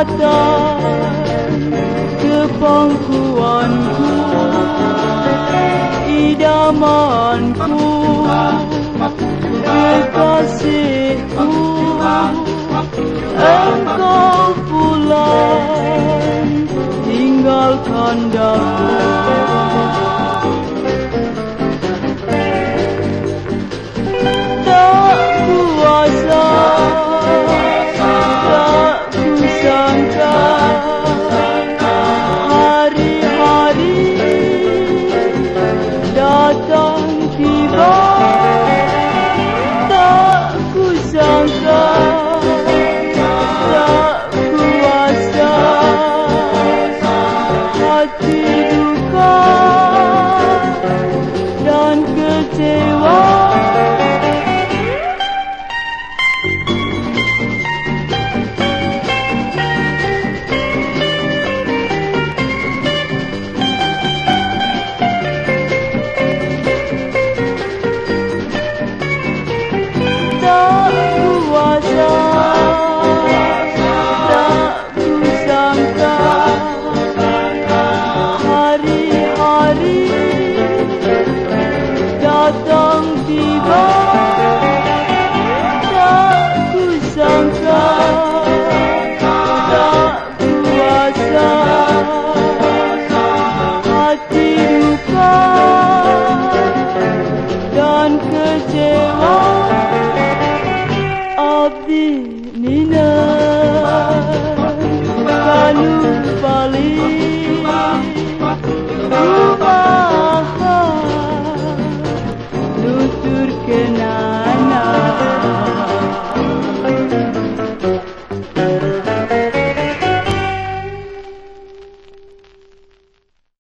datang ke pangkuanku, idamanku, kekasihku, engkau pulang tinggalkan daku. Tak kuasa, tak kusangka, hari-hari datang tiba. Tak kusangka, tak kuasa, hati duka dan kecewa. Tak kuasa, tak kusangka, hari-hari datang tiba. Tak kusangka, tak kuasa, hati duka dan kecewa. Abdi minat kanu balik rumah nutur kena